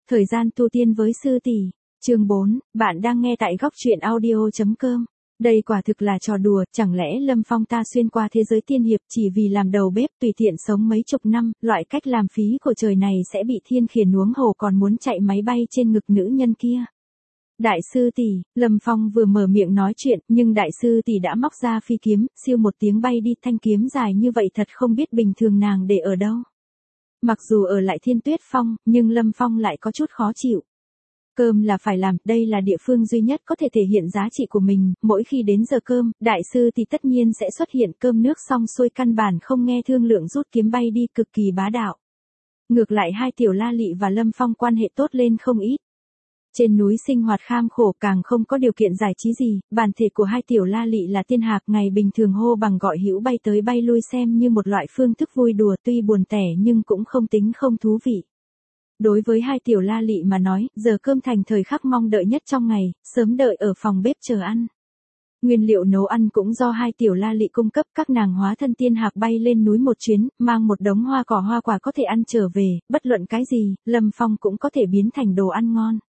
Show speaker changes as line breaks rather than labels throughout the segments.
Thời gian tu tiên với sư tỷ. Chương 4, bạn đang nghe tại góc truyện audio.com. Đây quả thực là trò đùa, chẳng lẽ Lâm Phong ta xuyên qua thế giới tiên hiệp chỉ vì làm đầu bếp tùy tiện sống mấy chục năm, loại cách làm phí của trời này sẽ bị thiên khiển huống hồ còn muốn chạy máy bay trên ngực nữ nhân kia. Đại sư tỷ, Lâm Phong vừa mở miệng nói chuyện, nhưng đại sư tỷ đã móc ra phi kiếm, siêu một tiếng bay đi, thanh kiếm dài như vậy thật không biết bình thường nàng để ở đâu. Mặc dù ở lại Thiên Tuyết Phong, nhưng Lâm Phong lại có chút khó chịu. Cơm là phải làm, đây là địa phương duy nhất có thể thể hiện giá trị của mình, mỗi khi đến giờ cơm, đại sư thì tất nhiên sẽ xuất hiện, cơm nước xong xuôi căn bản không nghe thương lượng rút kiếm bay đi, cực kỳ bá đạo. Ngược lại hai tiểu La Lị và Lâm Phong quan hệ tốt lên không ít. Trên núi sinh hoạt kham khổ, càng không có điều kiện giải trí gì, bản thể của hai tiểu La Lị là tiên hạc, ngày bình thường hô bằng gọi hữu bay tới bay lui xem như một loại phương thức vui đùa, tuy buồn tẻ nhưng cũng không tính không thú vị. Đối với hai tiểu La Lị mà nói, giờ cơm thành thời khắc mong đợi nhất trong ngày, sớm đợi ở phòng bếp chờ ăn. Nguyên liệu nấu ăn cũng do hai tiểu La Lị cung cấp, các nàng hóa thân tiên hạc bay lên núi một chuyến, mang một đống hoa cỏ hoa quả có thể ăn trở về, bất luận cái gì, Lâm Phong cũng có thể biến thành đồ ăn ngon.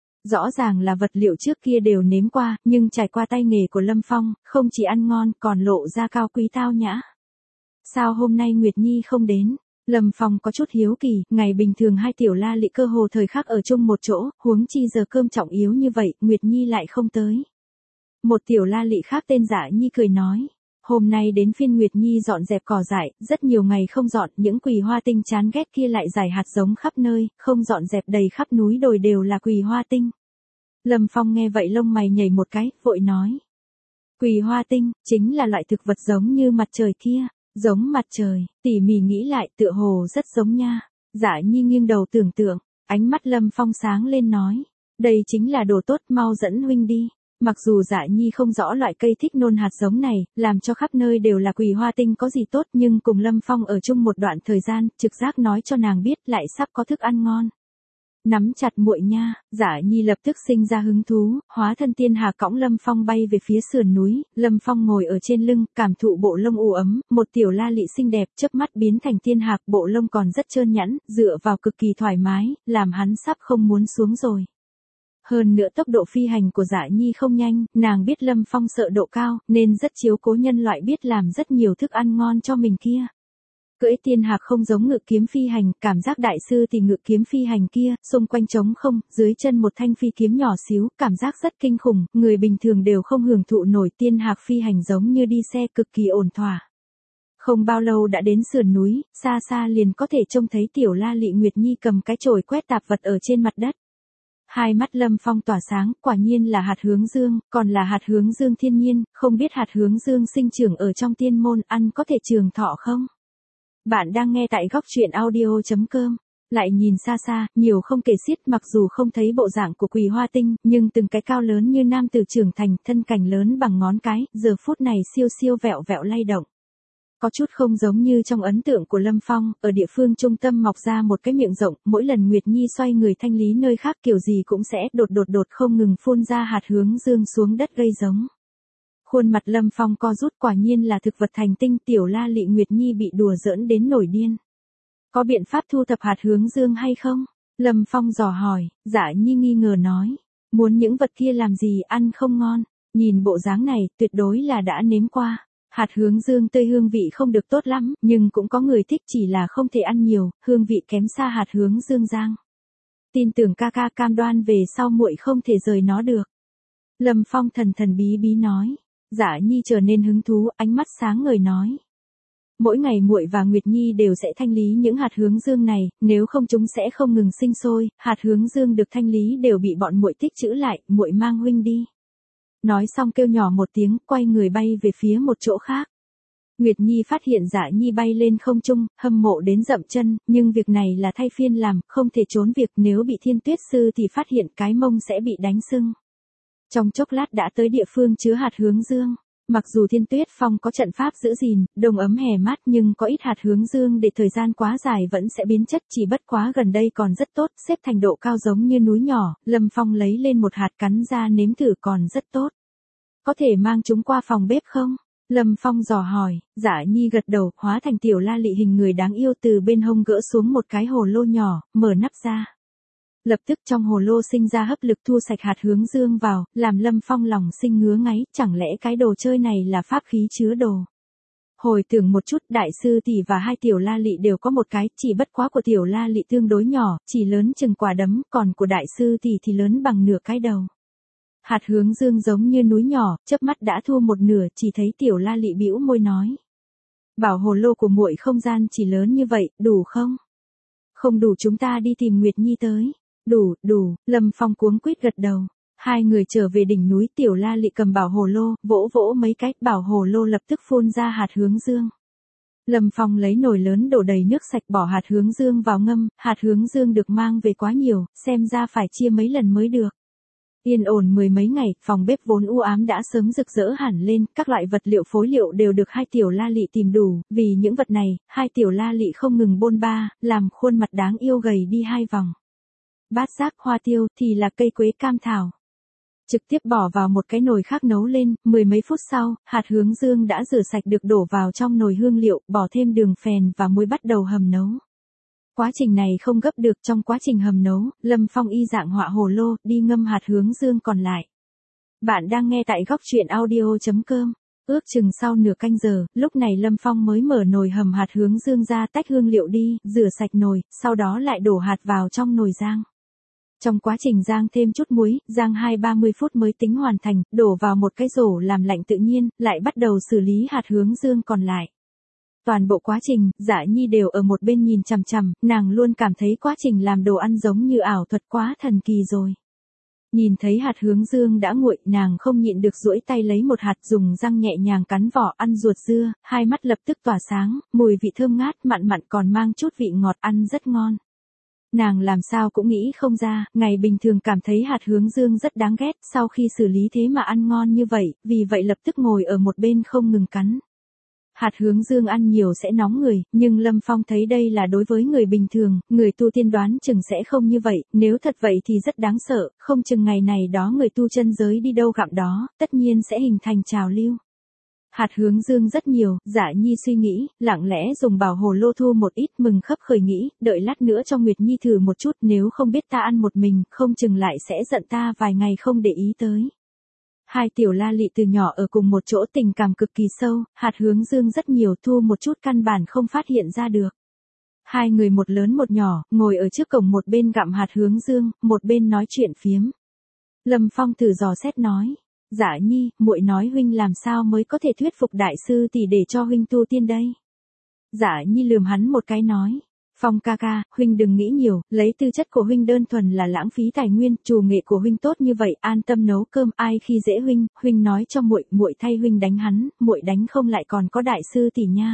Rõ ràng là vật liệu trước kia đều nếm qua, nhưng trải qua tay nghề của Lâm Phong, không chỉ ăn ngon còn lộ ra cao quý tao nhã. Sao hôm nay Nguyệt Nhi không đến? Lâm Phong có chút hiếu kỳ, ngày bình thường hai tiểu La Lị cơ hồ thời khắc ở chung một chỗ, huống chi giờ cơm trọng yếu như vậy, Nguyệt Nhi lại không tới. Một tiểu La Lị khác tên Dạ Nhi cười nói, hôm nay đến phiên Nguyệt Nhi dọn dẹp cỏ dại, rất nhiều ngày không dọn, những quỳ hoa tinh chán ghét kia lại rải hạt giống khắp nơi, không dọn dẹp đầy khắp núi đồi đều là quỳ hoa tinh. Lâm Phong nghe vậy lông mày nhảy một cái, vội nói. Quỳ hoa tinh, chính là loại thực vật giống như mặt trời kia. Giống mặt trời, tỉ mỉ nghĩ lại tựa hồ rất giống nha. Dạ Nhi nghiêng đầu tưởng tượng, ánh mắt Lâm Phong sáng lên nói. Đây chính là đồ tốt, mau dẫn huynh đi. Mặc dù Dạ Nhi không rõ loại cây thích nôn hạt giống này, làm cho khắp nơi đều là quỳ hoa tinh có gì tốt, nhưng cùng Lâm Phong ở chung một đoạn thời gian, trực giác nói cho nàng biết lại sắp có thức ăn ngon. Nắm chặt muội nha, Dạ Nhi lập tức sinh ra hứng thú, hóa thân tiên hạc cõng Lâm Phong bay về phía sườn núi, Lâm Phong ngồi ở trên lưng, cảm thụ bộ lông u ấm, một tiểu La Lị xinh đẹp, chớp mắt biến thành tiên hạc, bộ lông còn rất trơn nhẵn, dựa vào cực kỳ thoải mái, làm hắn sắp không muốn xuống rồi. Hơn nữa tốc độ phi hành của Dạ Nhi không nhanh, nàng biết Lâm Phong sợ độ cao, nên rất chiếu cố nhân loại, biết làm rất nhiều thức ăn ngon cho mình kia. Cưỡi tiên hạc không giống ngự kiếm phi hành, cảm giác đại sư thì ngự kiếm phi hành kia, xung quanh trống không, dưới chân một thanh phi kiếm nhỏ xíu, cảm giác rất kinh khủng, người bình thường đều không hưởng thụ nổi, tiên hạc phi hành giống như đi xe cực kỳ ổn thỏa. Không bao lâu đã đến sườn núi, xa xa liền có thể trông thấy tiểu La Lị Nguyệt Nhi cầm cái chổi quét tạp vật ở trên mặt đất. Hai mắt Lâm Phong tỏa sáng, quả nhiên là hạt hướng dương, còn là hạt hướng dương thiên nhiên, không biết hạt hướng dương sinh trưởng ở trong tiên môn, ăn có thể trường thọ không? Bạn đang nghe tại góc truyện audio.com. Lại nhìn xa xa, nhiều không kể xiết, mặc dù không thấy bộ dạng của quỳ hoa tinh, nhưng từng cái cao lớn như nam tử trưởng thành, thân cành lớn bằng ngón cái, giờ phút này siêu siêu vẹo vẹo lay động. Có chút không giống như trong ấn tượng của Lâm Phong, ở địa phương trung tâm mọc ra một cái miệng rộng, mỗi lần Nguyệt Nhi xoay người thanh lý nơi khác kiểu gì cũng sẽ đột không ngừng phun ra hạt hướng dương xuống đất gây giống. Khuôn mặt Lâm Phong co rút, quả nhiên là thực vật thành tinh, tiểu La Lị Nguyệt Nhi bị đùa giỡn đến nổi điên. Có biện pháp thu thập hạt hướng dương hay không? Lâm Phong dò hỏi, Dạ Nhi nghi ngờ nói. Muốn những vật kia làm gì, ăn không ngon, nhìn bộ dáng này, tuyệt đối là đã nếm qua. Hạt hướng dương tươi hương vị không được tốt lắm, nhưng cũng có người thích, chỉ là không thể ăn nhiều, hương vị kém xa hạt hướng dương giang. Tin tưởng ca ca cam đoan về sau muội không thể rời nó được. Lâm Phong thần thần bí bí nói. Dạ Nhi trở nên hứng thú, ánh mắt sáng ngời nói. Mỗi ngày muội và Nguyệt Nhi đều sẽ thanh lý những hạt hướng dương này, nếu không chúng sẽ không ngừng sinh sôi, hạt hướng dương được thanh lý đều bị bọn muội tích trữ lại, muội mang huynh đi. Nói xong kêu nhỏ một tiếng, quay người bay về phía một chỗ khác. Nguyệt Nhi phát hiện Dạ Nhi bay lên không trung, hâm mộ đến dậm chân, nhưng việc này là thay phiên làm, không thể trốn việc, nếu bị Thiên Tuyết sư thì phát hiện cái mông sẽ bị đánh sưng. Trong chốc lát đã tới địa phương chứa hạt hướng dương. Mặc dù Thiên Tuyết Phong có trận pháp giữ gìn, đông ấm hè mát, nhưng có ít hạt hướng dương để thời gian quá dài vẫn sẽ biến chất, chỉ bất quá gần đây còn rất tốt, xếp thành độ cao giống như núi nhỏ, Lâm Phong lấy lên một hạt cắn ra nếm thử, còn rất tốt. Có thể mang chúng qua phòng bếp không? Lâm Phong dò hỏi, Dạ Nhi gật đầu, hóa thành tiểu La Lị hình người đáng yêu, từ bên hông gỡ xuống một cái hồ lô nhỏ, mở nắp ra. Lập tức trong hồ lô sinh ra hấp lực thu sạch hạt hướng dương vào, làm Lâm Phong lòng sinh ngứa ngáy, chẳng lẽ cái đồ chơi này là pháp khí chứa đồ. Hồi tưởng một chút, đại sư tỷ và hai tiểu la lị đều có một cái, chỉ bất quá của tiểu la lị tương đối nhỏ, chỉ lớn chừng quả đấm, còn của đại sư tỷ thì lớn bằng nửa cái đầu. Hạt hướng dương giống như núi nhỏ, chớp mắt đã thu một nửa, chỉ thấy tiểu la lị bĩu môi nói. Bảo hồ lô của muội không gian chỉ lớn như vậy, đủ không? Không đủ chúng ta đi tìm Nguyệt Nhi tới. Đủ, Lâm Phong cuống quýt gật đầu. Hai người trở về đỉnh núi, tiểu la lị cầm bảo hồ lô, vỗ vỗ mấy cái, bảo hồ lô lập tức phun ra hạt hướng dương. Lâm Phong lấy nồi lớn đổ đầy nước sạch bỏ hạt hướng dương vào ngâm, hạt hướng dương được mang về quá nhiều, xem ra phải chia mấy lần mới được. Yên ổn mười mấy ngày, phòng bếp vốn u ám đã sớm rực rỡ hẳn lên, các loại vật liệu phối liệu đều được hai tiểu la lị tìm đủ, vì những vật này, hai tiểu la lị không ngừng bôn ba, làm khuôn mặt đáng yêu gầy đi hai vòng. Bát giác hoa tiêu thì là cây quế cam thảo. Trực tiếp bỏ vào một cái nồi khác nấu lên, mười mấy phút sau, hạt hướng dương đã rửa sạch được đổ vào trong nồi hương liệu, bỏ thêm đường phèn và muối bắt đầu hầm nấu. Quá trình này không gấp được, trong quá trình hầm nấu, Lâm Phong y dạng họa hồ lô, đi ngâm hạt hướng dương còn lại. Bạn đang nghe tại góc truyện audio.com. Ước chừng sau nửa canh giờ, lúc này Lâm Phong mới mở nồi hầm hạt hướng dương ra, tách hương liệu đi, rửa sạch nồi, sau đó lại đổ hạt vào trong nồi rang. Trong quá trình rang thêm chút muối, rang 20-30 phút mới tính hoàn thành, đổ vào một cái rổ làm lạnh tự nhiên, lại bắt đầu xử lý hạt hướng dương còn lại. Toàn bộ quá trình, Dạ Nhi đều ở một bên nhìn chằm chằm, nàng luôn cảm thấy quá trình làm đồ ăn giống như ảo thuật quá thần kỳ rồi. Nhìn thấy hạt hướng dương đã nguội, nàng không nhịn được duỗi tay lấy một hạt dùng răng nhẹ nhàng cắn vỏ ăn ruột dưa, hai mắt lập tức tỏa sáng, mùi vị thơm ngát mặn mặn còn mang chút vị ngọt ăn rất ngon. Nàng làm sao cũng nghĩ không ra, ngày bình thường cảm thấy hạt hướng dương rất đáng ghét, sau khi xử lý thế mà ăn ngon như vậy, vì vậy lập tức ngồi ở một bên không ngừng cắn. Hạt hướng dương ăn nhiều sẽ nóng người, nhưng Lâm Phong thấy đây là đối với người bình thường, người tu tiên đoán chừng sẽ không như vậy, nếu thật vậy thì rất đáng sợ, không chừng ngày này đó người tu chân giới đi đâu gặm đó, tất nhiên sẽ hình thành trào lưu. Hạt hướng dương rất nhiều, Dạ Nhi suy nghĩ, lặng lẽ dùng bảo hồ lô thu một ít, mừng khấp khởi nghĩ, đợi lát nữa cho Nguyệt Nhi thử một chút, nếu không biết ta ăn một mình, không chừng lại sẽ giận ta vài ngày không để ý tới. Hai tiểu la lị từ nhỏ ở cùng một chỗ tình cảm cực kỳ sâu, hạt hướng dương rất nhiều, thu một chút căn bản không phát hiện ra được. Hai người một lớn một nhỏ, ngồi ở trước cổng một bên gặm hạt hướng dương, một bên nói chuyện phiếm. Lâm Phong thử dò xét nói. Dạ Nhi, muội nói huynh làm sao mới có thể thuyết phục đại sư tỷ để cho huynh tu tiên đây? Dạ Nhi lườm hắn một cái nói. Phong ca ca, huynh đừng nghĩ nhiều, lấy tư chất của huynh đơn thuần là lãng phí tài nguyên, chủ nghệ của huynh tốt như vậy, an tâm nấu cơm, ai khi dễ huynh nói cho muội, muội thay huynh đánh hắn, muội đánh không lại còn có đại sư tỷ nha.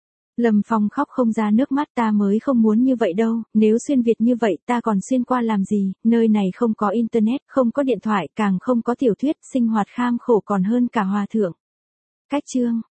Lâm Phong khóc không ra nước mắt, ta mới không muốn như vậy đâu, nếu xuyên Việt như vậy ta còn xuyên qua làm gì, nơi này không có internet, không có điện thoại, càng không có tiểu thuyết, sinh hoạt kham khổ còn hơn cả hòa thượng. Cách chương